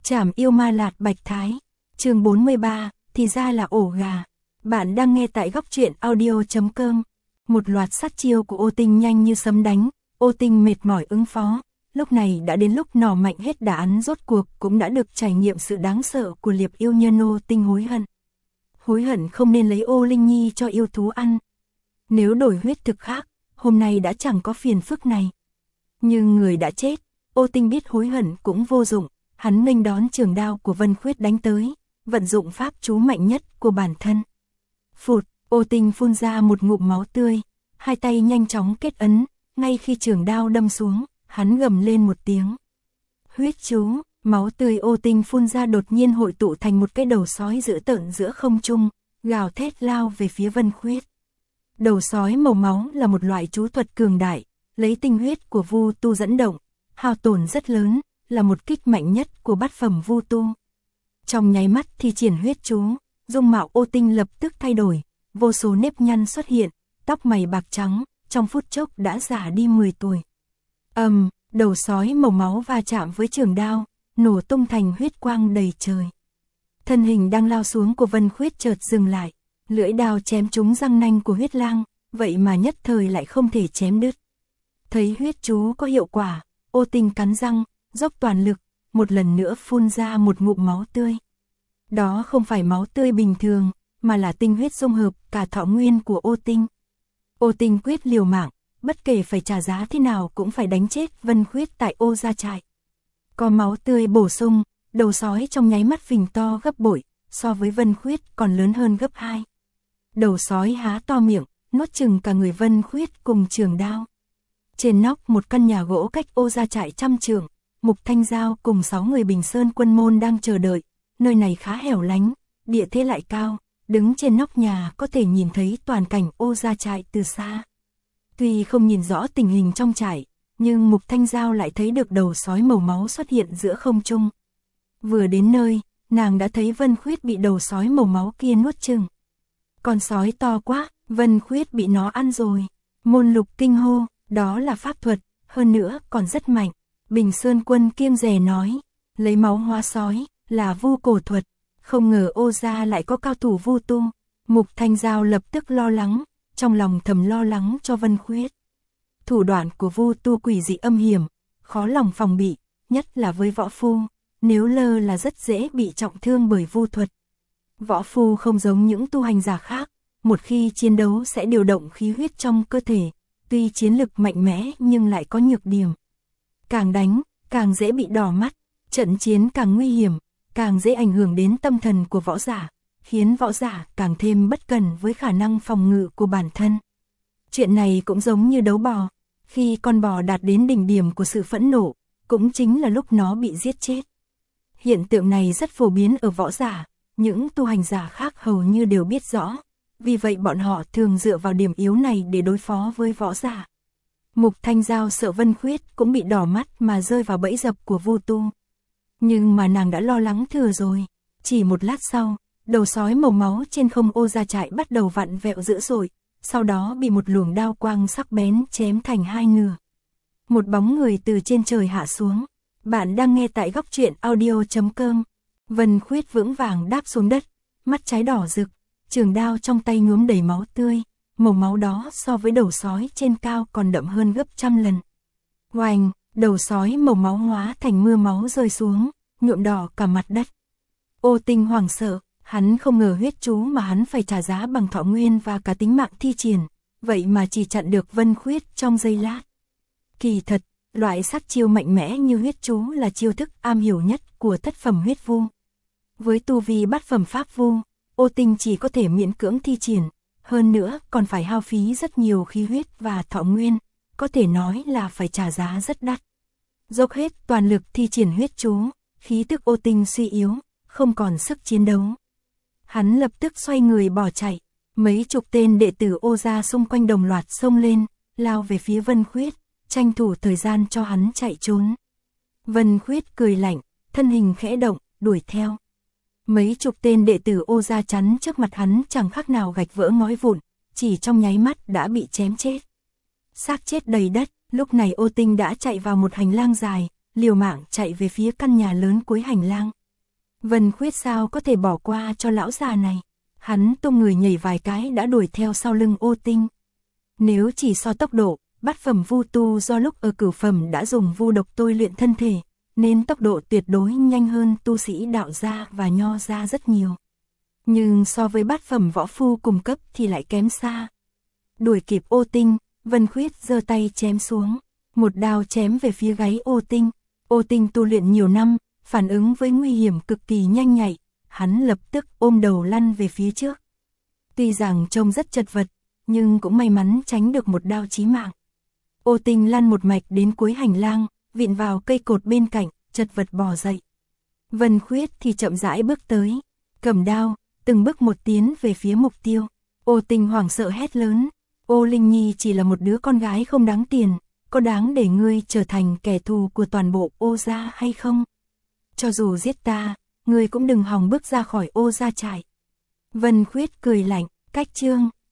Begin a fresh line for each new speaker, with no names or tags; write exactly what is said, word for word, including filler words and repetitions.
Trảm yêu ma lạt bạch thái. Chương bốn mươi ba, thì ra là ổ gà. Bạn đang nghe tại góc truyện audio.com. Một loạt sát chiêu của Ô Tinh nhanh như sấm đánh, Ô Tinh mệt mỏi ứng phó. Lúc này đã đến lúc nỏ mạnh hết đà ắn, rốt cuộc cũng đã được trải nghiệm sự đáng sợ của liệp yêu nhân. Ô Tinh hối hận. Hối hận không nên lấy Ô Linh Nhi cho yêu thú ăn. Nếu đổi huyết thực khác, hôm nay đã chẳng có phiền phức này. Nhưng người đã chết, Ô Tinh biết hối hận cũng vô dụng, hắn nghênh đón trường đao của Vân Khuyết đánh tới, vận dụng pháp chú mạnh nhất của bản thân. Phụt, Ô Tinh phun ra một ngụm máu tươi, hai tay nhanh chóng kết ấn, ngay khi trường đao đâm xuống, hắn gầm lên một tiếng. Huyết chú, máu tươi Ô Tinh phun ra đột nhiên hội tụ thành một cái đầu sói dữ tợn giữa không trung, gào thét lao về phía Vân Khuyết. Đầu sói màu máu là một loại chú thuật cường đại, lấy tinh huyết của Vu Tu dẫn động, hao tổn rất lớn, là một kích mạnh nhất của bát phẩm Vu Tu. Trong nháy mắt thi triển huyết chú, dung mạo Ô Tinh lập tức thay đổi, vô số nếp nhăn xuất hiện, tóc mày bạc trắng, trong phút chốc đã già đi mười tuổi. Ầm, um, đầu sói màu máu va chạm với trường đao, nổ tung thành huyết quang đầy trời. Thân hình đang lao xuống của Vân Khuyết chợt dừng lại, lưỡi đao chém trúng răng nanh của huyết lang, vậy mà nhất thời lại không thể chém đứt. Thấy huyết chú có hiệu quả, Ô Tinh cắn răng, dốc toàn lực, một lần nữa phun ra một ngụm máu tươi. Đó không phải máu tươi bình thường, mà là tinh huyết dung hợp cả thọ nguyên của Ô Tinh. Ô Tinh quyết liều mạng, bất kể phải trả giá thế nào cũng phải đánh chết Vân Khuyết tại Ô gia trại. Có máu tươi bổ sung, đầu sói trong nháy mắt phình to gấp bội, so với Vân Khuyết còn lớn hơn gấp hai. Đầu sói há to miệng, nuốt chừng cả người Vân Khuyết cùng trường đao. Trên nóc một căn nhà gỗ cách Ô gia trại trăm trượng, Mục Thanh Giao cùng sáu người Bình Sơn quân môn đang chờ đợi. Nơi này khá hẻo lánh, địa thế lại cao, đứng trên nóc nhà có thể nhìn thấy toàn cảnh Ô gia trại từ xa. Tuy không nhìn rõ tình hình trong trại, nhưng Mục Thanh Giao lại thấy được đầu sói màu máu xuất hiện giữa không trung. Vừa đến nơi, nàng đã thấy Vân Khuyết bị đầu sói màu máu kia nuốt chửng. Con sói to quá, Vân Khuyết bị nó ăn rồi. Môn Lục kinh hô, đó là pháp thuật, hơn nữa còn rất mạnh. Bình Sơn quân kiêng dè nói, lấy máu hóa sói, là vu cổ thuật, không ngờ Ô gia lại có cao thủ vu tu. Mục Thanh Giao lập tức lo lắng, trong lòng thầm lo lắng cho Vân Khuyết. Thủ đoạn của vu tu quỷ dị âm hiểm, khó lòng phòng bị, nhất là với võ phu, nếu lơ là rất dễ bị trọng thương bởi vu thuật. Võ phu không giống những tu hành giả khác, một khi chiến đấu sẽ điều động khí huyết trong cơ thể, tuy chiến lực mạnh mẽ nhưng lại có nhược điểm. Càng đánh, càng dễ bị đỏ mắt, trận chiến càng nguy hiểm, càng dễ ảnh hưởng đến tâm thần của võ giả, khiến võ giả càng thêm bất cẩn với khả năng phòng ngự của bản thân. Chuyện này cũng giống như đấu bò, khi con bò đạt đến đỉnh điểm của sự phẫn nộ, cũng chính là lúc nó bị giết chết. Hiện tượng này rất phổ biến ở võ giả, những tu hành giả khác hầu như đều biết rõ, vì vậy bọn họ thường dựa vào điểm yếu này để đối phó với võ giả. Mục Thanh Giao sợ Vân Khuyết cũng bị đỏ mắt mà rơi vào bẫy dập của vu tu. Nhưng mà nàng đã lo lắng thừa rồi. Chỉ một lát sau, đầu sói màu máu trên không Ô gia trại bắt đầu vặn vẹo dữ dội, sau đó bị một luồng đao quang sắc bén chém thành hai nửa. Một bóng người từ trên trời hạ xuống. Bạn đang nghe tại góc truyện audio.com. Vân Khuyết vững vàng đáp xuống đất, mắt trái đỏ rực, trường đao trong tay nhuốm đầy máu tươi. Màu máu đó so với đầu sói trên cao còn đậm hơn gấp trăm lần. Oanh, đầu sói màu máu hóa thành mưa máu rơi xuống, nhuộm đỏ cả mặt đất. Ô Tinh hoảng sợ, hắn không ngờ huyết chú mà hắn phải trả giá bằng thọ nguyên và cả tính mạng thi triển, vậy mà chỉ chặn được Vân Khuyết trong giây lát. Kỳ thật, loại sát chiêu mạnh mẽ như huyết chú là chiêu thức am hiểu nhất của thất phẩm huyết vu. Với tu vi bát phẩm pháp vu, Ô Tinh chỉ có thể miễn cưỡng thi triển. Hơn nữa còn phải hao phí rất nhiều khí huyết và thọ nguyên, có thể nói là phải trả giá rất đắt. Dốc hết toàn lực thi triển huyết chú, khí tức Ô Tinh suy yếu, không còn sức chiến đấu. Hắn lập tức xoay người bỏ chạy, mấy chục tên đệ tử Ô gia xung quanh đồng loạt xông lên, lao về phía Vân Khuyết, tranh thủ thời gian cho hắn chạy trốn. Vân Khuyết cười lạnh, thân hình khẽ động, đuổi theo. Mấy chục tên đệ tử Ô gia chắn trước mặt hắn chẳng khác nào gạch vỡ ngói vụn, chỉ trong nháy mắt đã bị chém chết. Xác chết đầy đất, lúc này Ô Tinh đã chạy vào một hành lang dài, liều mạng chạy về phía căn nhà lớn cuối hành lang. Vân Khuyết sao có thể bỏ qua cho lão già này. Hắn tung người nhảy vài cái đã đuổi theo sau lưng Ô Tinh. Nếu chỉ so tốc độ, bát phẩm vu tu do lúc ở cửu phẩm đã dùng vu độc tôi luyện thân thể, nên tốc độ tuyệt đối nhanh hơn tu sĩ đạo gia và nho gia rất nhiều. Nhưng so với bát phẩm võ phu cùng cấp thì lại kém xa. Đuổi kịp Ô Tinh, Vân Khuyết giơ tay chém xuống, một đao chém về phía gáy Ô Tinh. Ô Tinh tu luyện nhiều năm, phản ứng với nguy hiểm cực kỳ nhanh nhạy, hắn lập tức ôm đầu lăn về phía trước. Tuy rằng trông rất chật vật, nhưng cũng may mắn tránh được một đao chí mạng. Ô Tinh lăn một mạch đến cuối hành lang, vịn vào cây cột bên cạnh, chật vật bò dậy. Vân Khuyết thì chậm rãi bước tới, cầm đao, từng bước một tiến về phía mục tiêu. Ô Tinh hoảng sợ hét lớn, Ô Linh Nhi chỉ là một đứa con gái không đáng tiền, có đáng để ngươi trở thành kẻ thù của toàn bộ Ô gia hay không? Cho dù giết ta, ngươi cũng đừng hòng bước ra khỏi Ô gia trại. Vân Khuyết cười lạnh, cách chương,